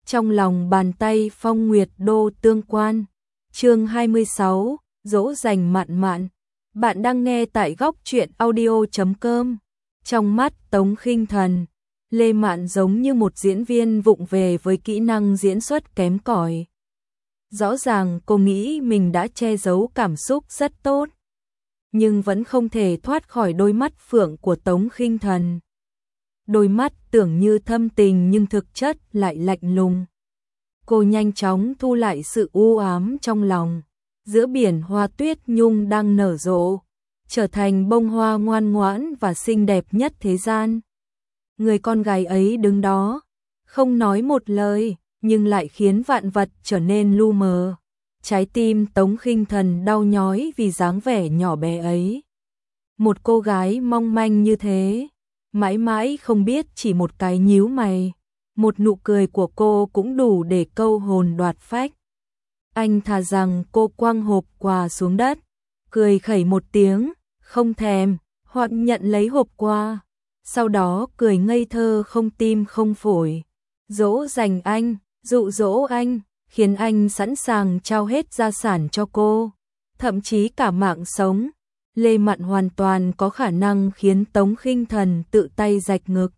Trong lòng bàn tay Phong Nguyệt Đô tương quan. Chương 26, dỗ dành Mạn Mạn. Bạn đang nghe tại góc truyện audio.com. Trong mắt Tống Khinh Thần, Lê Mạn giống như một diễn viên vụng về với kỹ năng diễn xuất kém cỏi. Rõ ràng cô nghĩ mình đã che giấu cảm xúc rất tốt, nhưng vẫn không thể thoát khỏi đôi mắt phượng của Tống Khinh Thần. Đôi mắt tưởng như thâm tình nhưng thực chất lại lạnh lùng. Cô nhanh chóng thu lại sự u ám trong lòng. Giữa biển hoa tuyết nhung đang nở rộ, trở thành bông hoa ngoan ngoãn và xinh đẹp nhất thế gian. Người con gái ấy đứng đó, không nói một lời, nhưng lại khiến vạn vật trở nên lu mờ. Trái tim Tống Khinh Thần đau nhói vì dáng vẻ nhỏ bé ấy. Một cô gái mong manh như thế, mãi mãi không biết chỉ một cái nhíu mày, một nụ cười của cô cũng đủ để câu hồn đoạt phách. Anh thà rằng cô quăng hộp quà xuống đất, cười khẩy một tiếng, không thèm, hoặc nhận lấy hộp quà, sau đó cười ngây thơ không tim không phổi, dỗ dành anh, dụ dỗ anh, khiến anh sẵn sàng trao hết gia sản cho cô, thậm chí cả mạng sống. Lê Mạn hoàn toàn có khả năng khiến Tống Khinh Thần tự tay rạch ngực,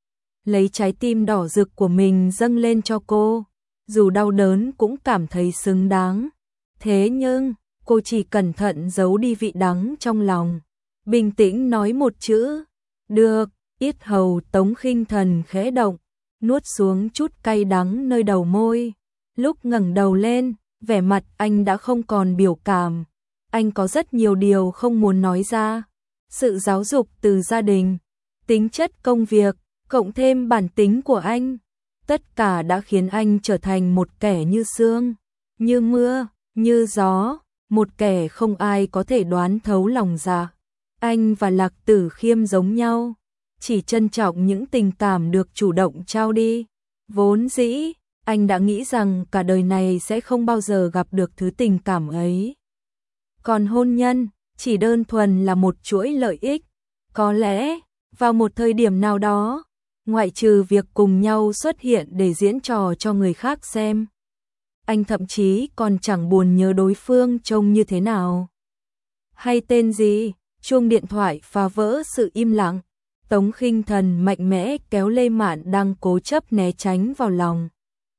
lấy trái tim đỏ rực của mình dâng lên cho cô, dù đau đớn cũng cảm thấy xứng đáng. Thế nhưng, cô chỉ cẩn thận giấu đi vị đắng trong lòng, bình tĩnh nói một chữ, được. Yết hầu Tống Khinh Thần khẽ động, nuốt xuống chút cay đắng nơi đầu môi. Lúc ngẩng đầu lên, vẻ mặt anh đã không còn biểu cảm. Anh có rất nhiều điều không muốn nói ra. Sự giáo dục từ gia đình, tính chất công việc, cộng thêm bản tính của anh, tất cả đã khiến anh trở thành một kẻ như sương, như mưa, như gió, một kẻ không ai có thể đoán thấu lòng dạ. Anh và Lạc Tử Khiêm giống nhau, chỉ trân trọng những tình cảm được chủ động trao đi. Vốn dĩ, anh đã nghĩ rằng cả đời này sẽ không bao giờ gặp được thứ tình cảm ấy. Còn hôn nhân, chỉ đơn thuần là một chuỗi lợi ích. Có lẽ, vào một thời điểm nào đó, ngoại trừ việc cùng nhau xuất hiện để diễn trò cho người khác xem, anh thậm chí còn chẳng buồn nhớ đối phương trông như thế nào, hay tên gì. Chuông điện thoại phá vỡ sự im lặng. Tống Khinh Thần mạnh mẽ kéo Lê Mạn đang cố chấp né tránh vào lòng,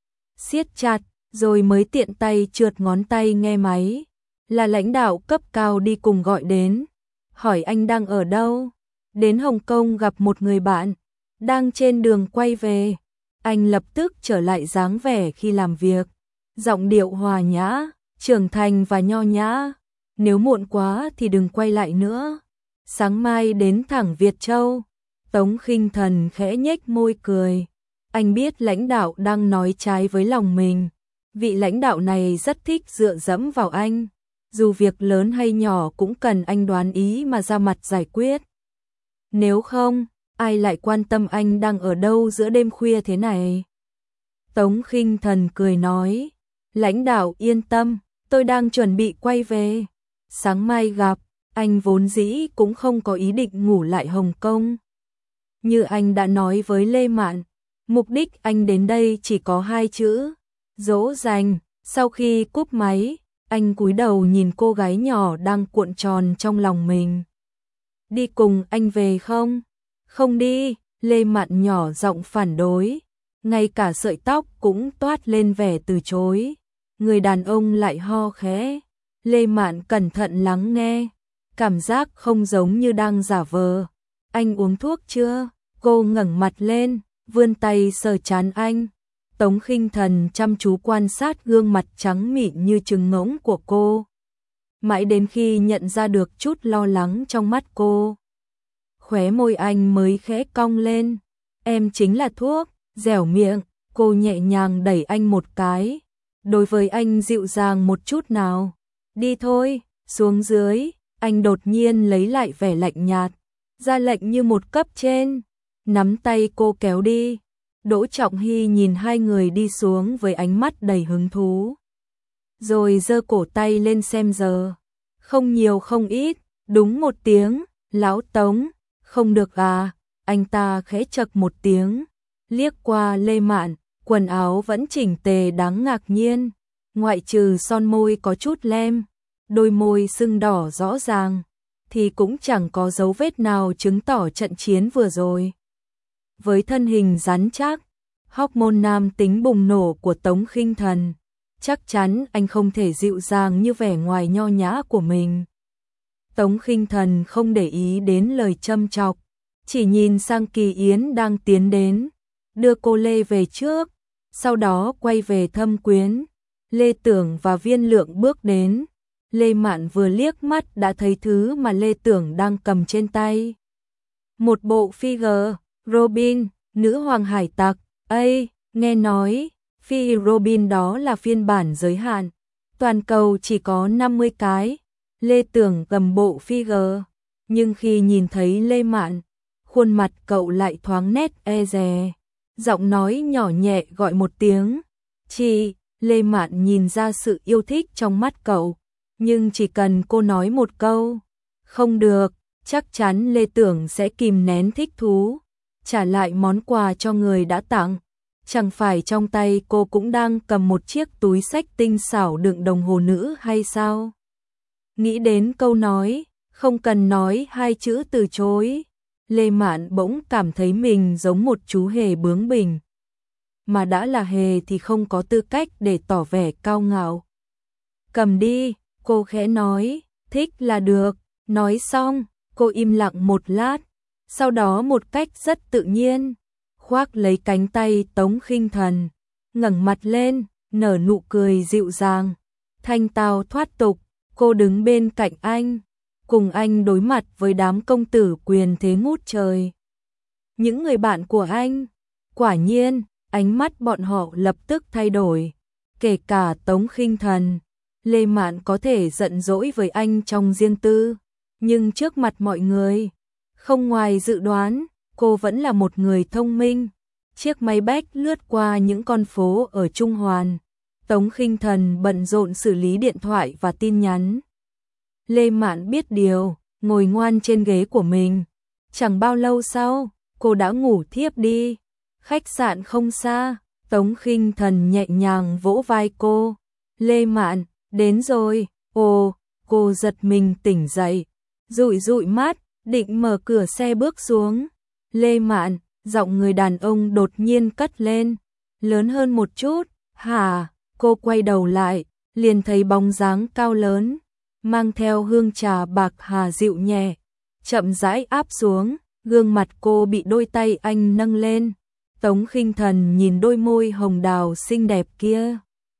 siết chặt, rồi mới tiện tay trượt ngón tay nghe máy. Là lãnh đạo cấp cao đi cùng gọi đến, hỏi anh đang ở đâu. Đến Hồng Kông gặp một người bạn, đang trên đường quay về. Anh lập tức trở lại dáng vẻ khi làm việc, giọng điệu hòa nhã, trưởng thành và nho nhã. Nếu muộn quá thì đừng quay lại nữa, sáng mai đến thẳng Việt Châu. Tống Khinh Thần khẽ nhếch môi cười. Anh biết lãnh đạo đang nói trái với lòng mình. Vị lãnh đạo này rất thích dựa dẫm vào anh. Dù việc lớn hay nhỏ cũng cần anh đoán ý mà ra mặt giải quyết. Nếu không, ai lại quan tâm anh đang ở đâu giữa đêm khuya thế này. Tống Khinh Thần cười nói, lãnh đạo yên tâm, tôi đang chuẩn bị quay về. Sáng mai gặp. Anh vốn dĩ cũng không có ý định ngủ lại Hồng Kông. Như anh đã nói với Lê Mạn, mục đích anh đến đây chỉ có 2 chữ, dỗ dành. Sau khi cúp máy, anh cúi đầu nhìn cô gái nhỏ đang cuộn tròn trong lòng mình. Đi cùng anh về không? Không đi. Lê Mạn nhỏ giọng phản đối, ngay cả sợi tóc cũng toát lên vẻ từ chối. Người đàn ông lại ho khẽ. Lê Mạn cẩn thận lắng nghe, cảm giác không giống như đang giả vờ. Anh uống thuốc chưa? Cô ngẩng mặt lên, vươn tay sờ trán anh. Tống Khinh Thần chăm chú quan sát gương mặt trắng mịn như trứng ngỗng của cô, mãi đến khi nhận ra được chút lo lắng trong mắt cô, khóe môi anh mới khẽ cong lên. Em chính là thuốc. Dẻo miệng, cô nhẹ nhàng đẩy anh một cái. Đối với anh dịu dàng một chút nào. Đi thôi. Xuống dưới, anh đột nhiên lấy lại vẻ lạnh nhạt, ra lệnh như một cấp trên, nắm tay cô kéo đi. Đỗ Trọng Hy nhìn hai người đi xuống với ánh mắt đầy hứng thú, rồi giơ cổ tay lên xem giờ. Không nhiều không ít, đúng 1 tiếng. Lão Tống, không được à? Anh ta khẽ chậc một tiếng, liếc qua Lê Mạn, quần áo vẫn chỉnh tề đáng ngạc nhiên, ngoại trừ son môi có chút lem, đôi môi sưng đỏ rõ ràng, thì cũng chẳng có dấu vết nào chứng tỏ trận chiến vừa rồi. Với thân hình rắn chắc, hormone nam tính bùng nổ của Tống Khinh Thần, chắc chắn anh không thể dịu dàng như vẻ ngoài nho nhã của mình. Tống Khinh Thần không để ý đến lời châm chọc, chỉ nhìn sang Kỳ Yến đang tiến đến, đưa cô Lê về trước, sau đó quay về Thâm Quyến. Lê Tưởng và Viên Lượng bước đến, Lê Mạn vừa liếc mắt đã thấy thứ mà Lê Tưởng đang cầm trên tay. Một bộ figure Robin, nữ hoàng hải tặc. Nghe nói, Phi Robin đó là phiên bản giới hạn, toàn cầu chỉ có 50 cái. Lê Tưởng cầm bộ figure, nhưng khi nhìn thấy Lê Mạn, khuôn mặt cậu lại thoáng nét e dè, giọng nói nhỏ nhẹ gọi một tiếng, "Chị." Lê Mạn nhìn ra sự yêu thích trong mắt cậu, nhưng chỉ cần cô nói một câu, "Không được", chắc chắn Lê Tưởng sẽ kìm nén thích thú, trả lại món quà cho người đã tặng. Chẳng phải trong tay cô cũng đang cầm một chiếc túi xách tinh xảo đựng đồng hồ nữ hay sao? Nghĩ đến câu nói, không cần nói hai chữ từ chối, Lê Mạn bỗng cảm thấy mình giống một chú hề bướng bỉnh. Mà đã là hề thì không có tư cách để tỏ vẻ cao ngạo. "Cầm đi", cô khẽ nói, "thích là được." Nói xong, cô im lặng một lát, sau đó một cách rất tự nhiên, khoác lấy cánh tay Tống Khinh Thần, ngẩng mặt lên, nở nụ cười dịu dàng, thanh tao thoát tục. Cô đứng bên cạnh anh, cùng anh đối mặt với đám công tử quyền thế ngút trời. Những người bạn của anh, quả nhiên, ánh mắt bọn họ lập tức thay đổi, kể cả Tống Khinh Thần. Lê Mạn có thể giận dỗi với anh trong riêng tư, nhưng trước mặt mọi người, không ngoài dự đoán, cô vẫn là một người thông minh. Chiếc máy bách lướt qua những con phố ở Trung Hoàn. Tống Khinh Thần bận rộn xử lý điện thoại và tin nhắn. Lê Mạn biết điều, ngồi ngoan trên ghế của mình. Chẳng bao lâu sau, cô đã ngủ thiếp đi. Khách sạn không xa, Tống Khinh Thần nhẹ nhàng vỗ vai cô. "Lê Mạn, đến rồi." Ồ, cô giật mình tỉnh dậy, dụi dụi mắt, định mở cửa xe bước xuống. "Lê Mạn." Giọng người đàn ông đột nhiên cất lên, lớn hơn một chút. "Hả?" Cô quay đầu lại, liền thấy bóng dáng cao lớn, mang theo hương trà bạc hà dịu nhẹ, chậm rãi áp xuống, gương mặt cô bị đôi tay anh nâng lên. Tống Khinh Thần nhìn đôi môi hồng đào xinh đẹp kia,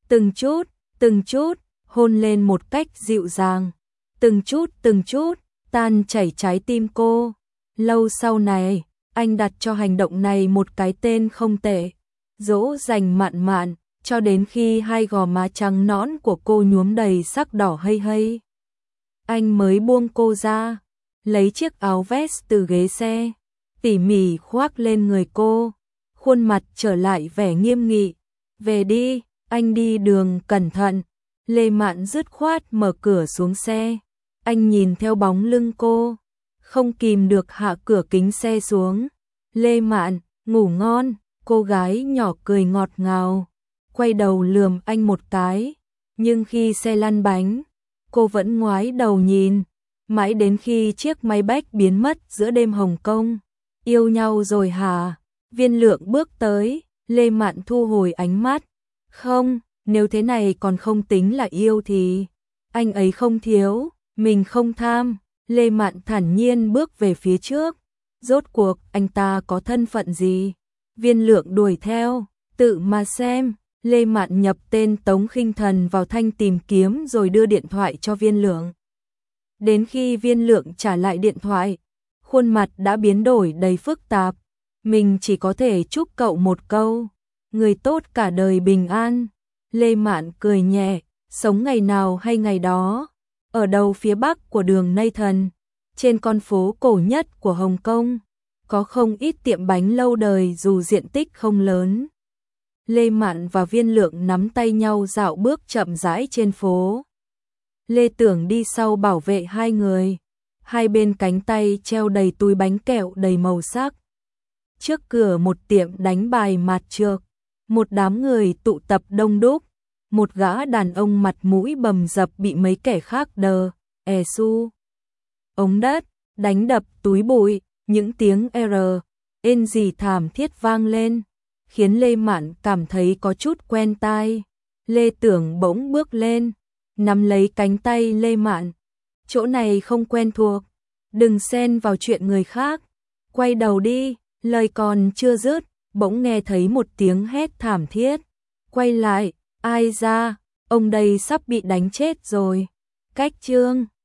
từng chút, hôn lên một cách dịu dàng, từng chút, tan chảy trái tim cô. Lâu sau này, anh đặt cho hành động này một cái tên không tệ, Dỗ Dành Mạn Mạn, cho đến khi hai gò má trắng nõn của cô nhuốm đầy sắc đỏ hây hây. Anh mới buông cô ra, lấy chiếc áo vest từ ghế xe, tỉ mỉ khoác lên người cô, khuôn mặt trở lại vẻ nghiêm nghị. "Về đi, anh đi đường cẩn thận." Lê Mạn dứt khoát mở cửa xuống xe. Anh nhìn theo bóng lưng cô, không kìm được hạ cửa kính xe xuống. "Lê Mạn, ngủ ngon." Cô gái nhỏ cười ngọt ngào, quay đầu lườm anh một cái, nhưng khi xe lăn bánh, cô vẫn ngoái đầu nhìn, mãi đến khi chiếc máy bách biến mất giữa đêm Hồng Kông. "Yêu nhau rồi hả?" Viên Lượng bước tới, Lê Mạn thu hồi ánh mắt. "Không, nếu thế này còn không tính là yêu thì anh ấy không thiếu, mình không tham." Lê Mạn thản nhiên bước về phía trước. Rốt cuộc anh ta có thân phận gì? Viên Lượng đuổi theo, "Tự mà xem." Lê Mạn nhập tên Tống Khinh Thần vào thanh tìm kiếm rồi đưa điện thoại cho Viên Lượng. Đến khi Viên Lượng trả lại điện thoại, khuôn mặt đã biến đổi đầy phức tạp. Mình chỉ có thể chúc cậu một câu, người tốt cả đời bình an. Lê Mạn cười nhẹ, sống ngày nào hay ngày đó. Ở đầu phía bắc của đường Nathan, trên con phố cổ nhất của Hồng Kông, có không ít tiệm bánh lâu đời dù diện tích không lớn. Lê Mạn và Viên Lượng nắm tay nhau dạo bước chậm rãi trên phố. Lê Tưởng đi sau bảo vệ hai người, hai bên cánh tay treo đầy túi bánh kẹo đầy màu sắc. Trước cửa một tiệm đánh bài mạt trược, Một đám người tụ tập đông đúc, một gã đàn ông mặt mũi bầm dập bị mấy kẻ khác đờ, su ống đất, đánh đập túi bụi, những tiếng ên gì thảm thiết vang lên, khiến Lê Mạn cảm thấy có chút quen tai. Lê Tưởng bỗng bước lên, nắm lấy cánh tay Lê Mạn. Chỗ này không quen thuộc, đừng xen vào chuyện người khác, quay đầu đi. Lời còn chưa dứt, bỗng nghe thấy một tiếng hét thảm thiết. Quay lại, ai ra, ông đây sắp bị đánh chết rồi. Cách chương